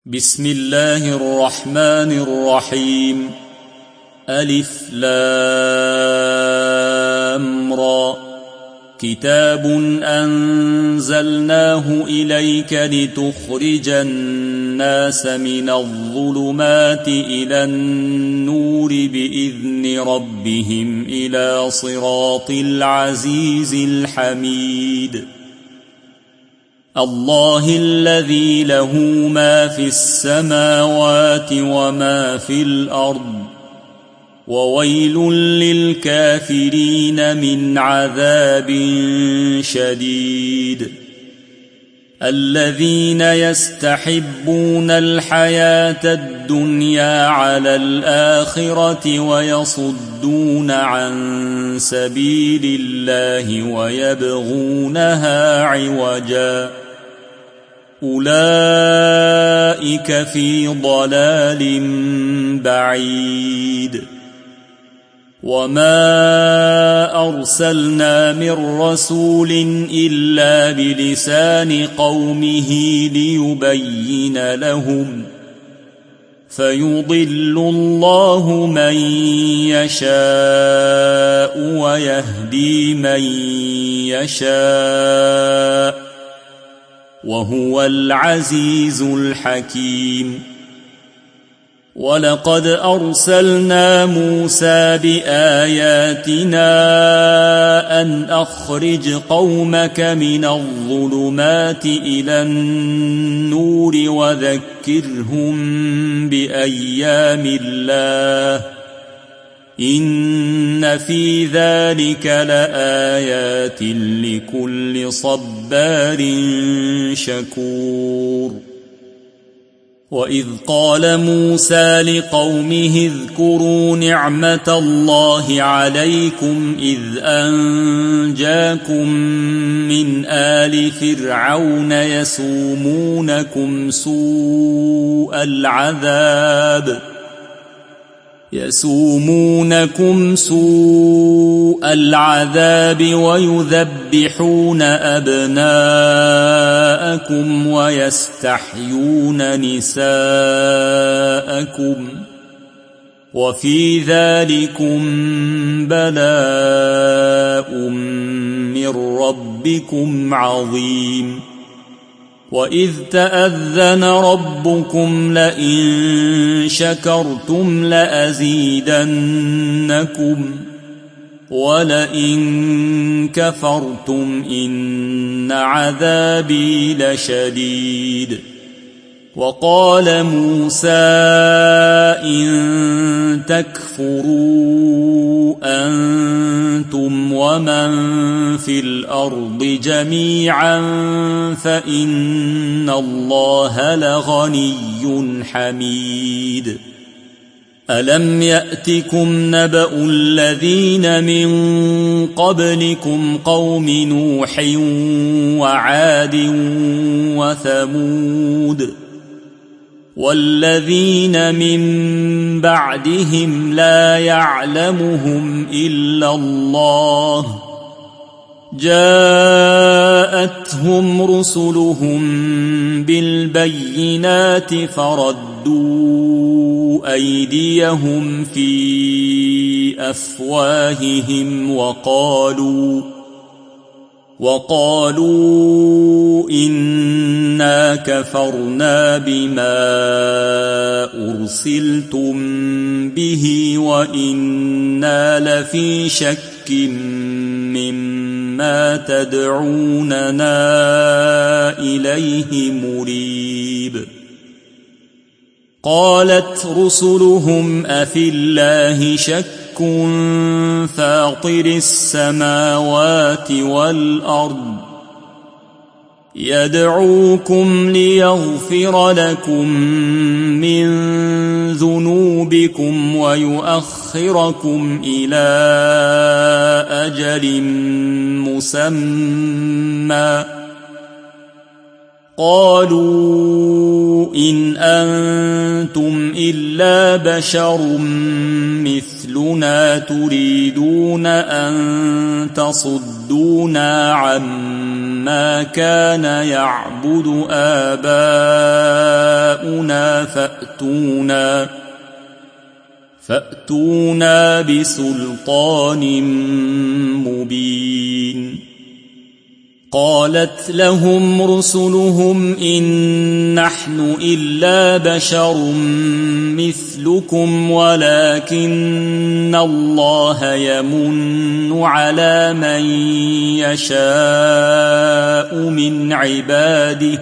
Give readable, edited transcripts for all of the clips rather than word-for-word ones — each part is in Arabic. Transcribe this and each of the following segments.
بسم الله الرحمن الرحيم. ألف لام را. كتاب أنزلناه إليك لتخرج الناس من الظلمات إلى النور بإذن ربهم إلى صراط العزيز الحميد. الله الذي له ما في السماوات وما في الأرض، وويل للكافرين من عذاب شديد. الذين يستحبون الحياة الدنيا على الآخرة ويصدون عن سبيل الله ويبغونها عوجا، أولئك في ضلال بعيد. وما أرسلنا من رسول إلا بلسان قومه ليبين لهم، فيضل الله من يشاء ويهدي من يشاء، وهو العزيز الحكيم. ولقد أرسلنا موسى بآياتنا أن أخرج قومك من الظلمات إلى النور وذكرهم بأيام الله، إن في ذلك لآيات لكل صبار شكور. وإذ قال موسى لقومه اذكروا نعمة الله عليكم إذ أنجاكم من آل فرعون يسومونكم سوء العذاب ويذبحون أبناءكم ويستحيون نساءكم، وفي ذلكم بلاء من ربكم عظيم. وإذ تأذن ربكم لئن شكرتم لأزيدنكم ولئن كفرتم إن عذابي لشديد. وقال موسى إن تكفروا أنتم ومن في الأرض جميعا فإن الله لغني حميد. ألم يأتكم نبأ الذين من قبلكم قوم نوح وعاد وثمود والذين من بعدهم لا يعلمهم إلا الله، جاءتهم رسلهم بالبينات فردوا أيديهم في أفواههم وقالوا إنا كفرنا بما أرسلتم به وإنا لفي شك مما تدعوننا إليه مريب. قالت رسلهم أفي الله شك فاطر السماوات والأرض يدعوكم ليغفر لكم من ذنوبكم ويؤخركم إلى أجل مسمى، قالوا إن أنتم إلا بشر مثلنا تريدون أن تصدونا عما كان يعبد آباؤنا فأتونا بسلطان مبين. قالت لهم رسلهم إن نحن إلا بشر مثلكم ولكن الله يمن على من يشاء من عباده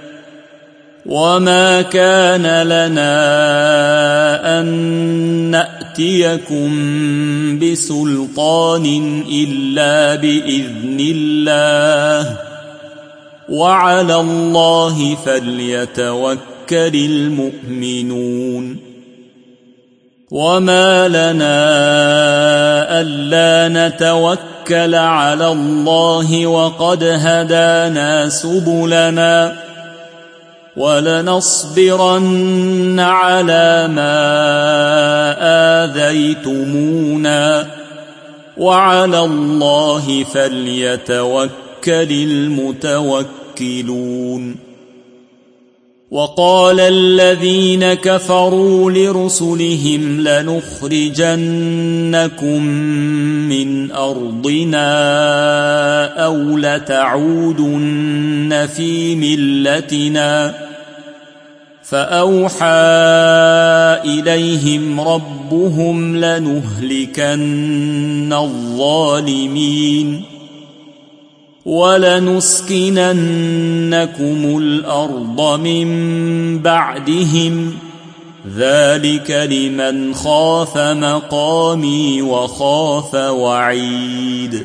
وما كان لنا أن نأتيكم بسلطان إلا بإذن الله وعلى الله فليتوكل المؤمنون. وما لنا ألا نتوكل على الله وقد هدانا سبلنا ولنصبرن على ما آذيتمونا وعلى الله فليتوكل المتوكلون. وقال الذين كفروا لرسلهم لنخرجنكم من أرضنا أو لتعودن في ملتنا فأوحى إليهم ربهم لنهلكن الظالمين ولنسكننكم الأرض من بعدهم ذلك لمن خاف مقامي وخاف وعيد.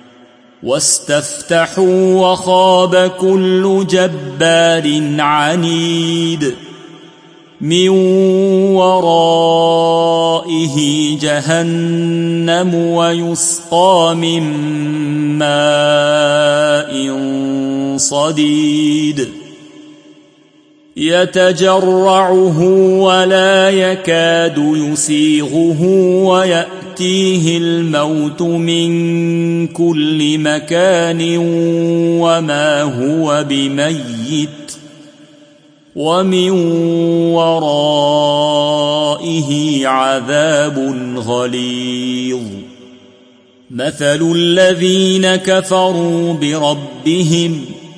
واستفتحوا وخاب كل جبار عنيد من ورائه جهنم ويسقى من ماء صديد يتجرعه ولا يكاد يسيغه ويأتيه الموت من كل مكان وما هو بميت ومن ورائه عذاب غليظ. مثل الذين كفروا بربهم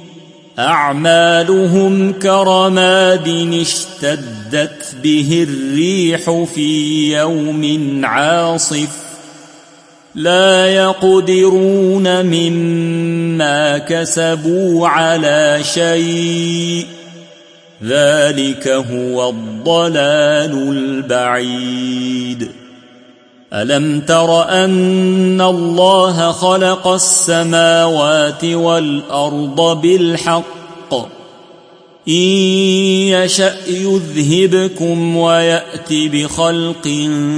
أعمالهم كرماد اشتدت به الريح في يوم عاصف لا يقدرون مما كسبوا على شيء ذلك هو الضلال البعيد. ألم تر أن الله خلق السماوات والأرض بالحق إن يشأ يذهبكم ويأت بخلق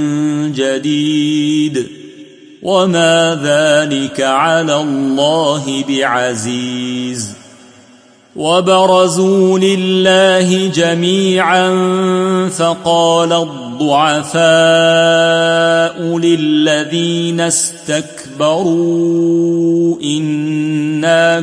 جديد وما ذلك على الله بعزيز. وبرزوا لله جميعا فقال الضعفاء للذين استكبروا إنا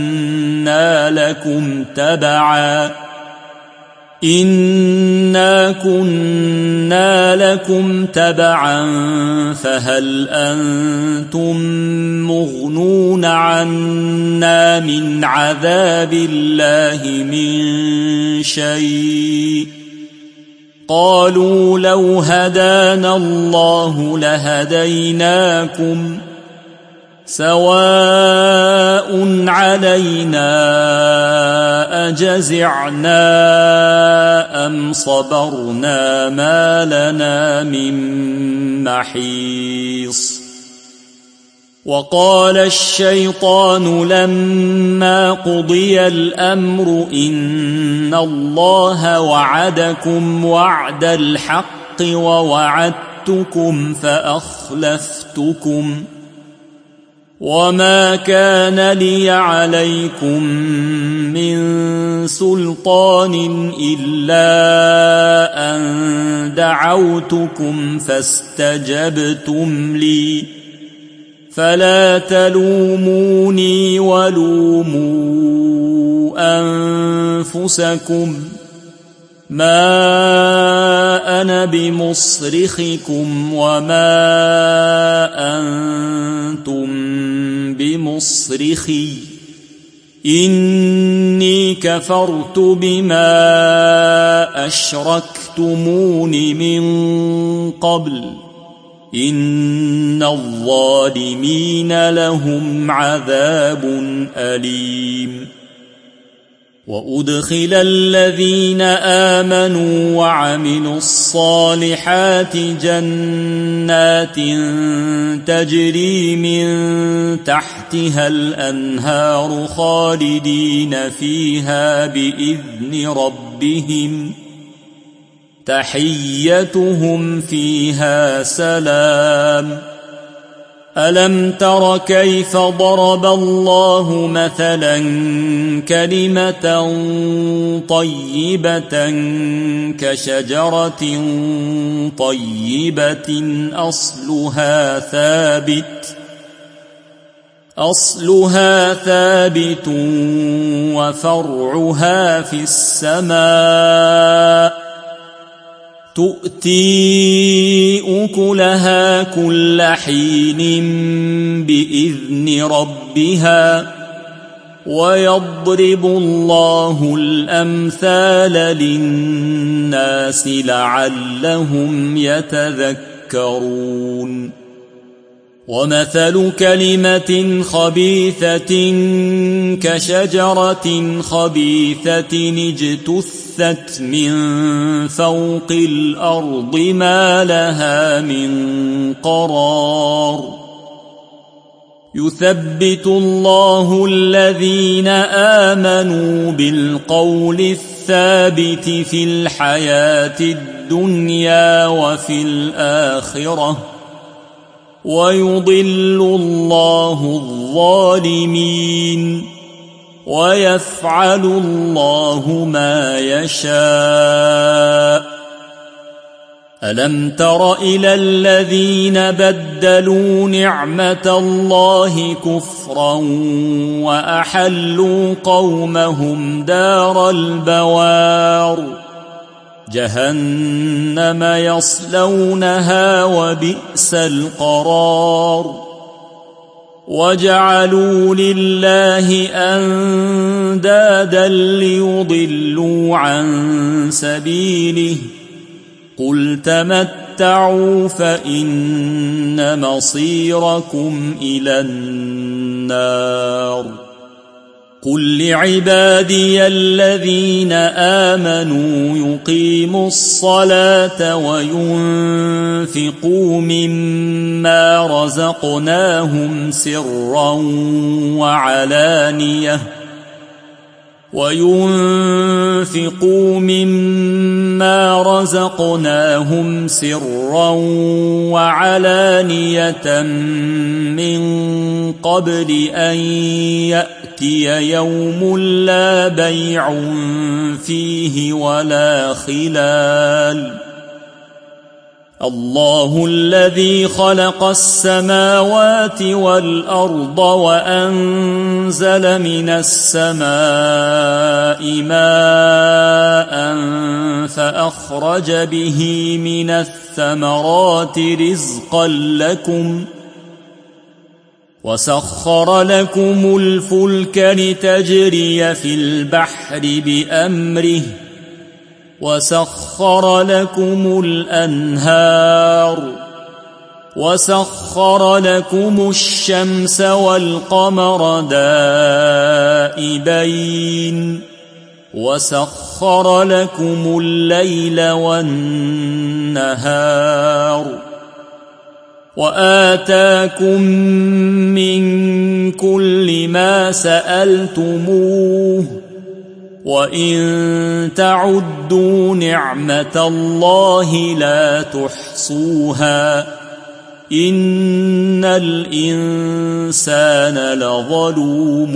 كنا لكم تبعا فهل أنتم مغنون عنا من عذاب الله من شيء قالوا لو هدانا الله لهديناكم سواء علينا أجزعنا أم صبرنا ما لنا من محيص. وقال الشيطان لما قضي الأمر إن الله وعدكم وعد الحق ووعدتكم وما كان لي عليكم من سلطان إلا أن دعوتكم فاستجبتم لي فلا تلوموني ولوموا أنفسكم ما أنا بمصرخكم وما أنتم بمصرخي إني كفرت بما أشركتمون من قبل إن الظالمين لهم عذاب أليم وأدخل الذين آمنوا وعملوا الصالحات جنات تجري من تحتها الأنهار خالدين فيها بإذن ربهم تحيتهم فيها سلام ألم تر كيف ضرب الله مثلا كلمة طيبة كشجرة طيبة أصلها ثابت وفرعها في السماء تؤتي أكلها كل حين بإذن ربها ويضرب الله الأمثال للناس لعلهم يتذكرون ومثل كلمة خبيثة كشجرة خبيثة اجتثت من فوق الأرض ما لها من قرار يثبت الله الذين آمنوا بالقول الثابت في الحياة الدنيا وفي الآخرة ويضل الله الظالمين ويفعل الله ما يشاء ألم تر إلى الذين بدلوا نعمة الله كفرا وأحلوا قومهم دار البوار جهنم يصلونها وبئس القرار وجعلوا لله أندادا ليضلوا عن سبيله قل تمتعوا فإن مصيركم إلى النار قل لعبادي الذين آمنوا يقيموا الصلاة وينفقوا مما رزقناهم سرا وعلانية من قبل أن يأتي يوم لا بيع فيه ولا خلال الله الذي خلق السماوات والأرض وأنزل من السماء ماء فأخرج به من الثمرات رزقا لكم وسخر لكم الفلك لتجري في البحر بأمره وسخر لكم الأنهار وسخر لكم الشمس والقمر دائبين وسخر لكم الليل والنهار وآتاكم من كل ما سألتموه وإن تعدوا نعمة الله لا تحصوها إن الإنسان لظلوم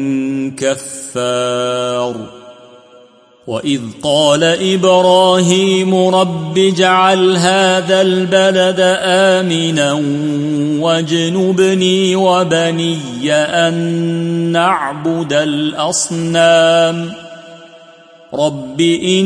كفار وإذ قال إبراهيم رب اجعل هذا البلد آمنا واجنبني وبني أن نعبد الأصنام رب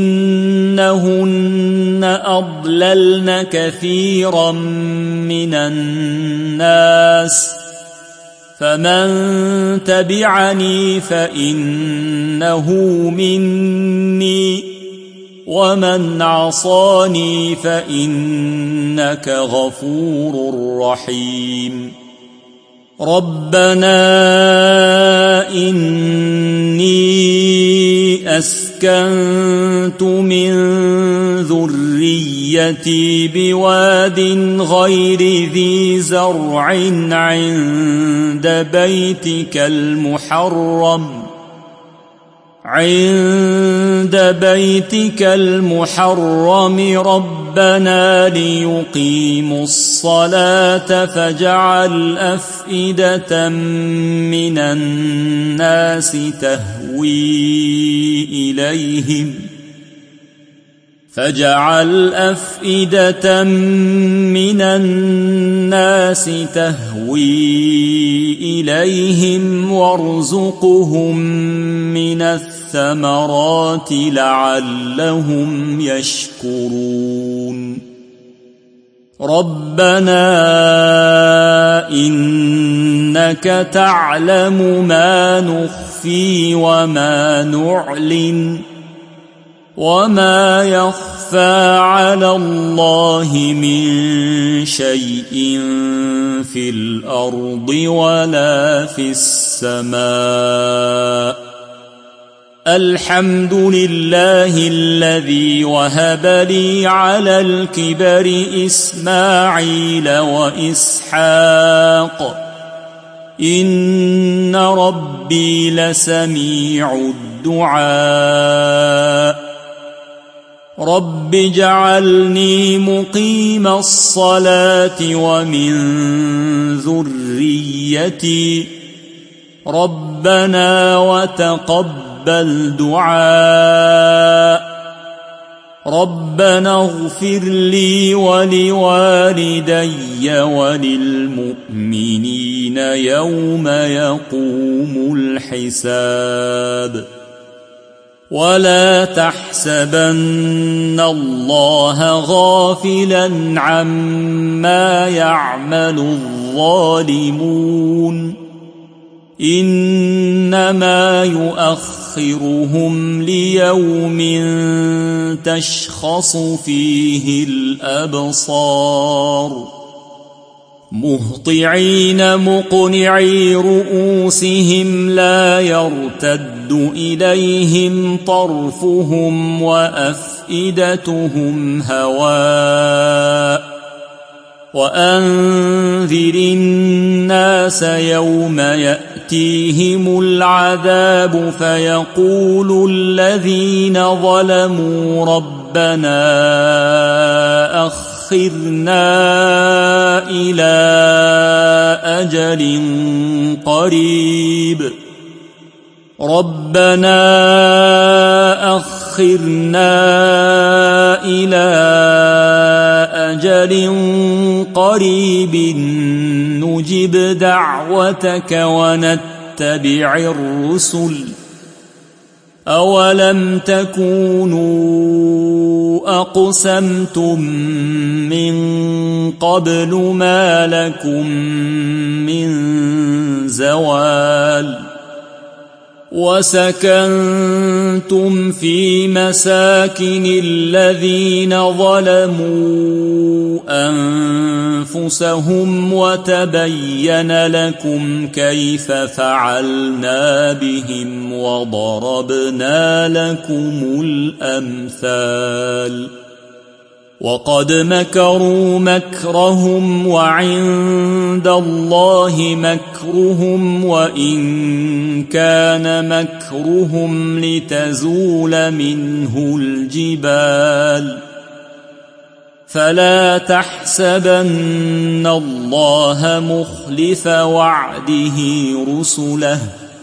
إنهن أضللن كثيرا من الناس فمن تبعني فإنه مني ومن عصاني فإنك غفور رحيم ربنا إني أسكنت من ذريتي بواد غير ذي زرع عند بيتك المحرم ربنا ليقيموا الصلاة فاجعل أفئدة من الناس تهوي إليهم وارزقهم من الثمرات لعلهم يشكرون ربنا إنك تعلم ما نخفي وما نعلن وما يخفى على الله من شيء في الأرض ولا في السماء الحمد لله الذي وهب لي على الكبر إسماعيل وإسحاق إن ربي لسميع الدعاء رب اجعلني مقيم الصلاة ومن ذريتي ربنا وتقبل دعاء ربنا اغفر لي ولوالدي وللمؤمنين يوم يقوم الحساب ولا تحسبن الله غافلا عما يعمل الظالمون إنما يؤخرهم ليوم تشخص فيه الأبصار مهطعين مقنعي رؤوسهم لا يرتد إليهم طرفهم وأفئدتهم هواء وأنذر الناس يوم يأتيهم العذاب فيقول الذين ظلموا ربنا أخرنا إلى أجل قريب نجب دعوتك ونتبع الرسل أولم تكونوا أقسمتم من قبل ما لكم من زوال وسكنتم في مساكن الذين ظلموا أنفسهم وتبين لكم كيف فعلنا بهم وضربنا لكم الأمثال وقد مكروا مكرهم وعند الله مكرهم وإن كان مكرهم لتزول منه الجبال فلا تحسبن الله مخلف وعده رسله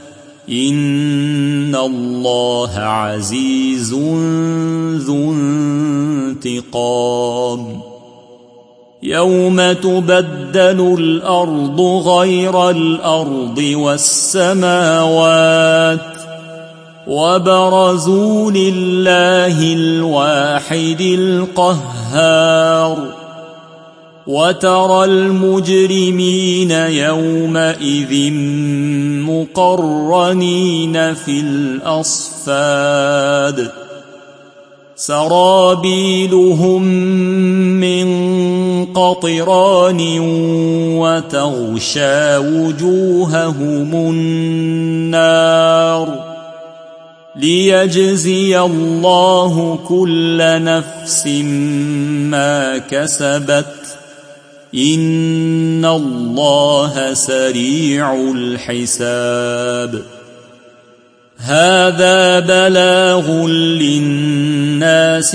إن الله عزيز ذو انتقام يوم تبدل الأرض غير الأرض والسماوات وبرزوا لله الواحد القهار وترى المجرمين يومئذ مقرنين في الأصفاد سرابيلهم من قطران وتغشى وجوههم النار ليجزي الله كل نفس ما كسبت إن الله سريع الحساب هذا بلاغ للناس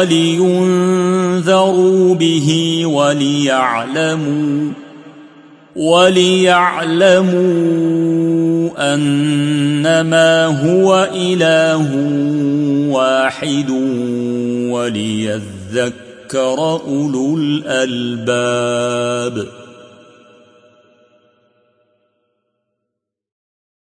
ولينذروا به وليعلموا أنما هو إله واحد وليذكر أولو الألباب